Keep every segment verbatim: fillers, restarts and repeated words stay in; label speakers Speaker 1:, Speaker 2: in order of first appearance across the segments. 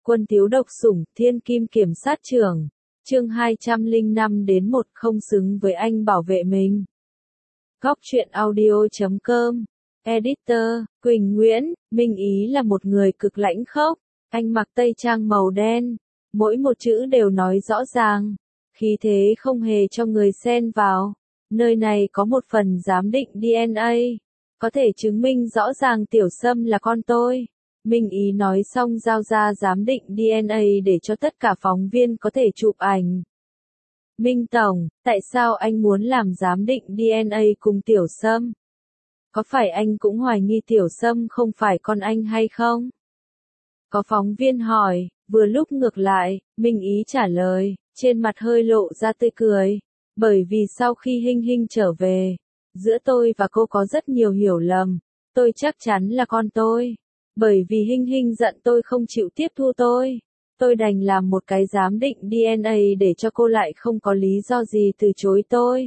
Speaker 1: Quân thiếu độc sủng, thiên kim kiểm sát trưởng. Chương hai trăm lẻ năm đến một không xứng với anh bảo vệ mình. Góc truyện audio chấm com. Editor, Quỳnh Nguyễn, Minh Ý là một người cực lãnh khốc. Anh mặc tây trang màu đen. Mỗi một chữ đều nói rõ ràng. Khí thế không hề cho người xen vào. Nơi này có một phần giám định đê en a. Có thể chứng minh rõ ràng Tiểu Sâm là con tôi. Minh Ý nói xong giao ra giám định đê en a để cho tất cả phóng viên có thể chụp ảnh. Minh Tổng, tại sao anh muốn làm giám định đê en a cùng Tiểu Sâm? Có phải anh cũng hoài nghi Tiểu Sâm không phải con anh hay không? Có phóng viên hỏi, vừa lúc ngược lại, Minh Ý trả lời, trên mặt hơi lộ ra tươi cười. Bởi vì sau khi Hinh Hinh trở về, giữa tôi và cô có rất nhiều hiểu lầm. Tôi chắc chắn là con tôi. Bởi vì Hinh Hinh giận tôi không chịu tiếp thu tôi. Tôi đành làm một cái giám định đê en a để cho cô lại không có lý do gì từ chối tôi.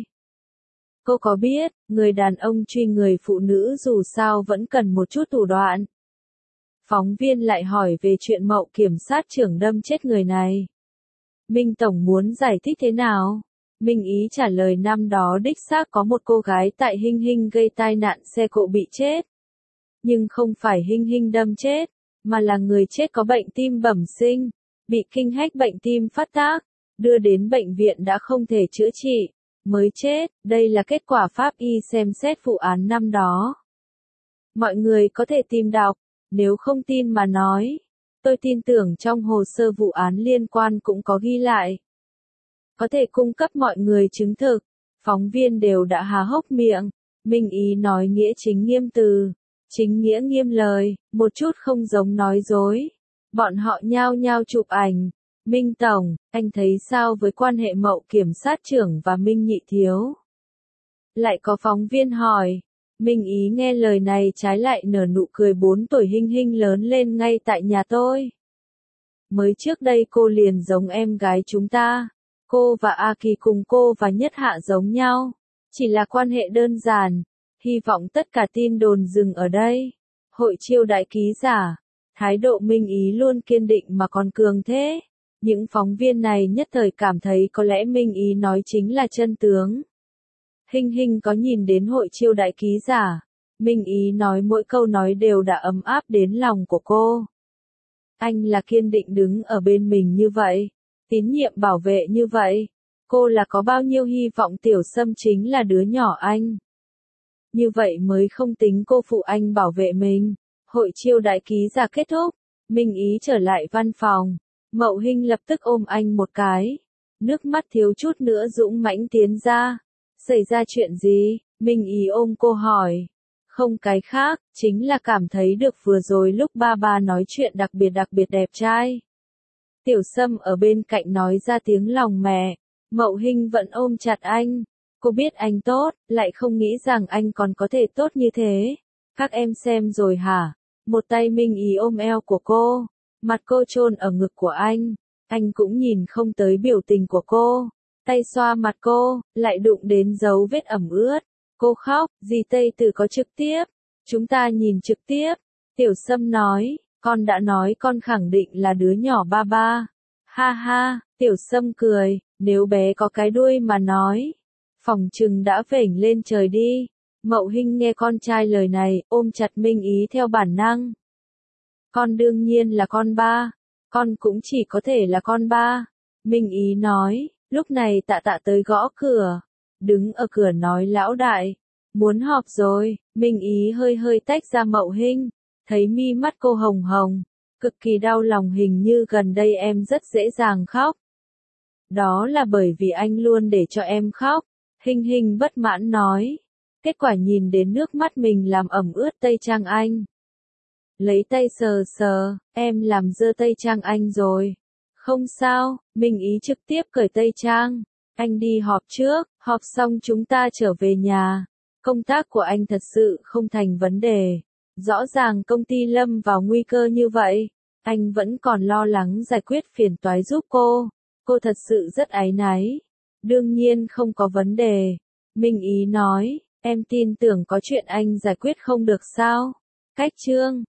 Speaker 1: Cô có biết, người đàn ông truy người phụ nữ dù sao vẫn cần một chút thủ đoạn. Phóng viên lại hỏi về chuyện Mậu kiểm sát trưởng đâm chết người này. Minh Tổng muốn giải thích thế nào? Minh Ý trả lời năm đó đích xác có một cô gái tại Hinh Hinh gây tai nạn xe cộ bị chết. Nhưng không phải Hinh Hinh đâm chết, mà là người chết có bệnh tim bẩm sinh, bị kinh hách bệnh tim phát tác, đưa đến bệnh viện đã không thể chữa trị, mới chết. Đây là kết quả pháp y xem xét vụ án năm đó. Mọi người có thể tìm đọc, nếu không tin mà nói, tôi tin tưởng trong hồ sơ vụ án liên quan cũng có ghi lại. Có thể cung cấp mọi người chứng thực. Phóng viên đều đã há hốc miệng. Minh Ý nói nghĩa chính nghiêm từ, chính nghĩa nghiêm lời, một chút không giống nói dối. Bọn họ nhao nhao chụp ảnh. Minh Tổng, anh thấy sao với quan hệ Mậu kiểm sát trưởng và Minh Nhị Thiếu? Lại có phóng viên hỏi. Minh Ý nghe lời này trái lại nở nụ cười. Bốn tuổi Hinh Hinh lớn lên ngay tại nhà tôi. Mới trước đây cô liền giống em gái chúng ta. Cô và A Kỳ cùng cô và Nhất Hạ giống nhau. Chỉ là quan hệ đơn giản. Hy vọng tất cả tin đồn dừng ở đây. Hội chiêu đại ký giả. Thái độ Minh Ý luôn kiên định mà còn cường thế. Những phóng viên này nhất thời cảm thấy có lẽ Minh Ý nói chính là chân tướng. Hinh Hinh có nhìn đến hội chiêu đại ký giả. Minh Ý nói mỗi câu nói đều đã ấm áp đến lòng của cô. Anh là kiên định đứng ở bên mình như vậy. Tín nhiệm bảo vệ như vậy. Cô là có bao nhiêu hy vọng Tiểu Sâm chính là đứa nhỏ anh. Như vậy mới không tính cô phụ anh bảo vệ mình. Hội chiêu đại ký giả kết thúc. Minh Ý trở lại văn phòng. Mậu Hinh lập tức ôm anh một cái. Nước mắt thiếu chút nữa dũng mãnh tiến ra. Xảy ra chuyện gì? Minh Ý ôm cô hỏi. Không cái khác, chính là cảm thấy được vừa rồi lúc ba ba nói chuyện đặc biệt đặc biệt đẹp trai. Tiểu Sâm ở bên cạnh nói ra tiếng lòng mẹ. Mậu Hinh vẫn ôm chặt anh. Cô biết anh tốt, lại không nghĩ rằng anh còn có thể tốt như thế. Các em xem rồi hả? Một tay Minh Ý ôm eo của cô. Mặt cô chôn ở ngực của anh. Anh cũng nhìn không tới biểu tình của cô. Tay xoa mặt cô, lại đụng đến dấu vết ẩm ướt. Cô khóc, dì Tây Tử có trực tiếp. Chúng ta nhìn trực tiếp. Tiểu Sâm nói, con đã nói con khẳng định là đứa nhỏ ba ba. Ha ha, Tiểu Sâm cười, nếu bé có cái đuôi mà nói. Phỏng chừng đã vểnh lên trời đi. Mậu Hinh nghe con trai lời này, ôm chặt Minh Ý theo bản năng. Con đương nhiên là con ba. Con cũng chỉ có thể là con ba. Minh Ý nói, lúc này Tạ Tạ tới gõ cửa. Đứng ở cửa nói lão đại. Muốn họp rồi. Minh Ý hơi hơi tách ra Mậu Hinh. Thấy mi mắt cô hồng hồng. Cực kỳ đau lòng, hình như gần đây em rất dễ dàng khóc. Đó là bởi vì anh luôn để cho em khóc. Hinh Hinh bất mãn nói. Kết quả nhìn đến nước mắt mình làm ẩm ướt tây trang anh. Lấy tay sờ sờ, em làm dơ tây trang anh rồi. Không sao, Minh Ý trực tiếp cởi tây trang. Anh đi họp trước, họp xong chúng ta trở về nhà. Công tác của anh thật sự không thành vấn đề. Rõ ràng công ty lâm vào nguy cơ như vậy. Anh vẫn còn lo lắng giải quyết phiền toái giúp cô. Cô thật sự rất áy náy. Đương nhiên không có vấn đề. Minh Ý nói, em tin tưởng có chuyện anh giải quyết không được sao? Cách chương